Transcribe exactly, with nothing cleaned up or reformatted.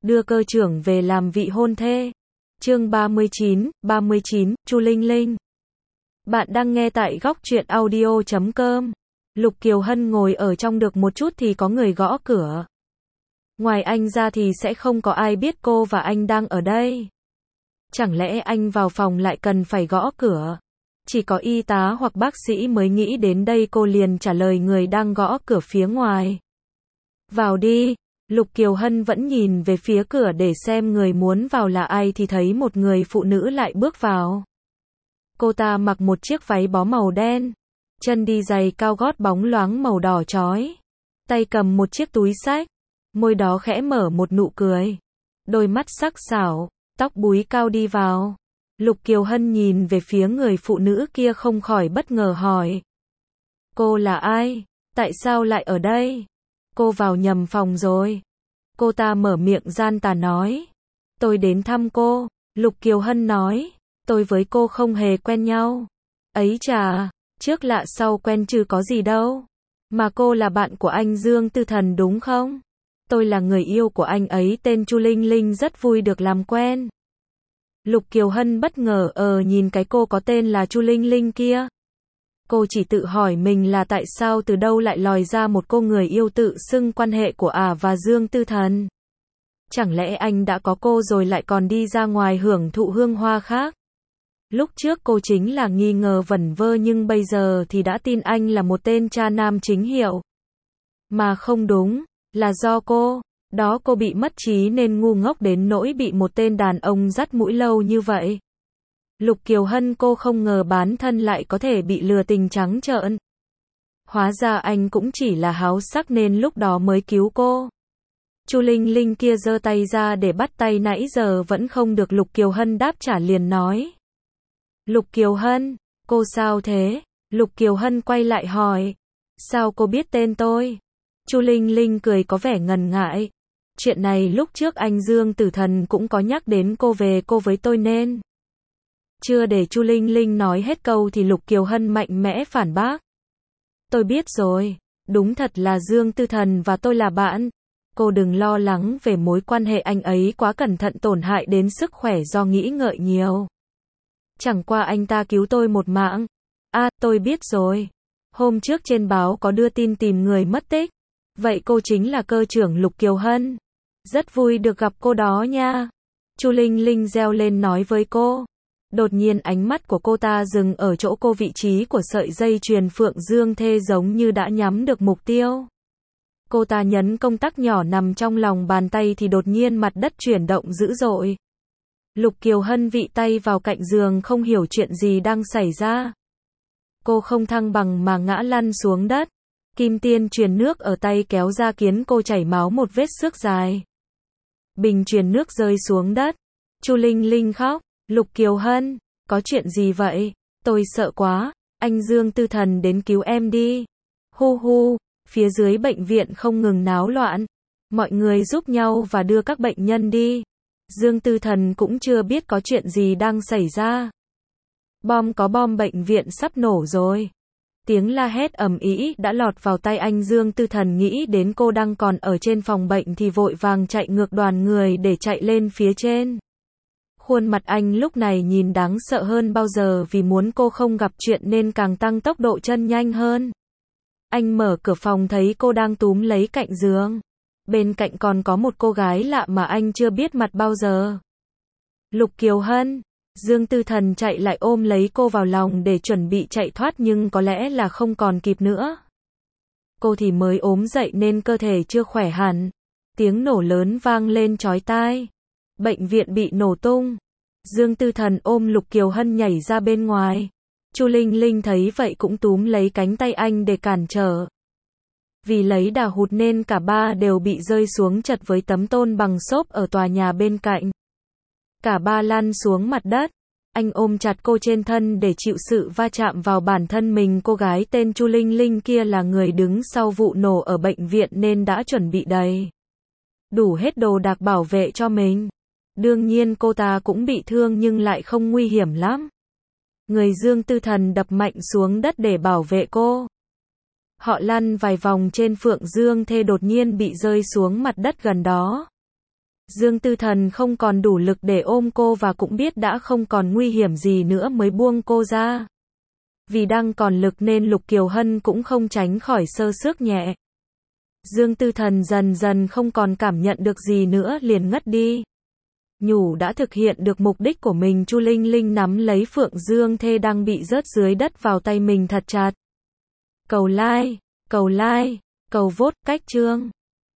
đưa cơ trưởng về làm vị hôn thê. Chương ba mươi chín, ba mươi chín, Chu Linh Linh. Bạn đang nghe tại góc truyện audio chấm com. Lục Kiều Hân ngồi ở trong được một chút thì có người gõ cửa. Ngoài anh ra thì sẽ không có ai biết cô và anh đang ở đây. Chẳng lẽ anh vào phòng lại cần phải gõ cửa? Chỉ có y tá hoặc bác sĩ mới nghĩ đến đây, cô liền trả lời người đang gõ cửa phía ngoài. Vào đi. Lục Kiều Hân vẫn nhìn về phía cửa để xem người muốn vào là ai thì thấy một người phụ nữ lại bước vào. Cô ta mặc một chiếc váy bó màu đen, chân đi giày cao gót bóng loáng màu đỏ chói, tay cầm một chiếc túi xách, môi đó khẽ mở một nụ cười, đôi mắt sắc sảo, tóc búi cao đi vào. Lục Kiều Hân nhìn về phía người phụ nữ kia không khỏi bất ngờ hỏi. Cô là ai? Tại sao lại ở đây? Cô vào nhầm phòng rồi. Cô ta mở miệng gian tà nói. Tôi đến thăm cô. Lục Kiều Hân nói. Tôi với cô không hề quen nhau. Ấy chà, trước lạ sau quen chứ có gì đâu. Mà cô là bạn của anh Dương Tư Thần đúng không? Tôi là người yêu của anh ấy tên Chu Linh Linh, rất vui được làm quen. Lục Kiều Hân bất ngờ ờ nhìn cái cô có tên là Chu Linh Linh kia. Cô chỉ tự hỏi mình là tại sao từ đâu lại lòi ra một cô người yêu tự xưng quan hệ của ả và Dương Tư Thần. Chẳng lẽ anh đã có cô rồi lại còn đi ra ngoài hưởng thụ hương hoa khác? Lúc trước cô chính là nghi ngờ vẩn vơ nhưng bây giờ thì đã tin anh là một tên cha nam chính hiệu. Mà không đúng, là do cô. Đó cô bị mất trí nên ngu ngốc đến nỗi bị một tên đàn ông dắt mũi lâu như vậy. Lục Kiều Hân cô không ngờ bản thân lại có thể bị lừa tình trắng trợn. Hóa ra anh cũng chỉ là háo sắc nên lúc đó mới cứu cô. Chu Linh Linh kia giơ tay ra để bắt tay nãy giờ vẫn không được Lục Kiều Hân đáp trả liền nói. Lục Kiều Hân, cô sao thế? Lục Kiều Hân quay lại hỏi. Sao cô biết tên tôi? Chu Linh Linh cười có vẻ ngần ngại. Chuyện này lúc trước anh Dương Tử Thần cũng có nhắc đến cô về cô với tôi nên. Chưa để Chu Linh Linh nói hết câu thì Lục Kiều Hân mạnh mẽ phản bác. Tôi biết rồi, đúng thật là Dương Tư Thần và tôi là bạn. Cô đừng lo lắng về mối quan hệ anh ấy quá cẩn thận tổn hại đến sức khỏe do nghĩ ngợi nhiều. Chẳng qua anh ta cứu tôi một mạng. À, tôi biết rồi. Hôm trước trên báo có đưa tin tìm người mất tích. Vậy cô chính là cơ trưởng Lục Kiều Hân. Rất vui được gặp cô đó nha. Chu Linh Linh reo lên nói với cô. Đột nhiên ánh mắt của cô ta dừng ở chỗ cô, vị trí của sợi dây chuyền Phượng Dương Thê giống như đã nhắm được mục tiêu. Cô ta nhấn công tắc nhỏ nằm trong lòng bàn tay thì đột nhiên mặt đất chuyển động dữ dội. Lục Kiều Hân vị tay vào cạnh giường không hiểu chuyện gì đang xảy ra. Cô không thăng bằng mà ngã lăn xuống đất. Kim tiêm truyền nước ở tay kéo ra khiến cô chảy máu một vết xước dài. Bình truyền nước rơi xuống đất. Chu Linh Linh khóc. Lục Kiều Hân, có chuyện gì vậy? Tôi sợ quá, anh Dương Tư Thần đến cứu em đi. Hu hu, phía dưới bệnh viện không ngừng náo loạn. Mọi người giúp nhau và đưa các bệnh nhân đi. Dương Tư Thần cũng chưa biết có chuyện gì đang xảy ra. Bom có bom, bệnh viện sắp nổ rồi. Tiếng la hét ầm ĩ đã lọt vào tai anh Dương Tư Thần, nghĩ đến cô đang còn ở trên phòng bệnh thì vội vàng chạy ngược đoàn người để chạy lên phía trên. Khuôn mặt anh lúc này nhìn đáng sợ hơn bao giờ, vì muốn cô không gặp chuyện nên càng tăng tốc độ chân nhanh hơn. Anh mở cửa phòng thấy cô đang túm lấy cạnh giường. Bên cạnh còn có một cô gái lạ mà anh chưa biết mặt bao giờ. Lục Kiều Hân. Dương Tư Thần chạy lại ôm lấy cô vào lòng để chuẩn bị chạy thoát nhưng có lẽ là không còn kịp nữa. Cô thì mới ốm dậy nên cơ thể chưa khỏe hẳn. Tiếng nổ lớn vang lên chói tai. Bệnh viện bị nổ tung. Dương Tư Thần ôm Lục Kiều Hân nhảy ra bên ngoài. Chu Linh Linh thấy vậy cũng túm lấy cánh tay anh để cản trở. Vì lấy đà hụt nên cả ba đều bị rơi xuống chật với tấm tôn bằng xốp ở tòa nhà bên cạnh. Cả ba lăn xuống mặt đất. Anh ôm chặt cô trên thân để chịu sự va chạm vào bản thân mình. Cô gái tên Chu Linh Linh kia là người đứng sau vụ nổ ở bệnh viện nên đã chuẩn bị đầy đủ hết đồ đạc bảo vệ cho mình. Đương nhiên cô ta cũng bị thương nhưng lại không nguy hiểm lắm. Người Dương Tư Thần đập mạnh xuống đất để bảo vệ cô. Họ lăn vài vòng trên Phượng Dương Thê đột nhiên bị rơi xuống mặt đất gần đó. Dương Tư Thần không còn đủ lực để ôm cô và cũng biết đã không còn nguy hiểm gì nữa mới buông cô ra. Vì đang còn lực nên Lục Kiều Hân cũng không tránh khỏi sơ xước nhẹ. Dương Tư Thần dần dần không còn cảm nhận được gì nữa liền ngất đi. Nhủ đã thực hiện được mục đích của mình, Chu Linh Linh nắm lấy Phượng Dương Thê đang bị rớt dưới đất vào tay mình thật chặt. Cầu like, cầu like, cầu vote cách chương.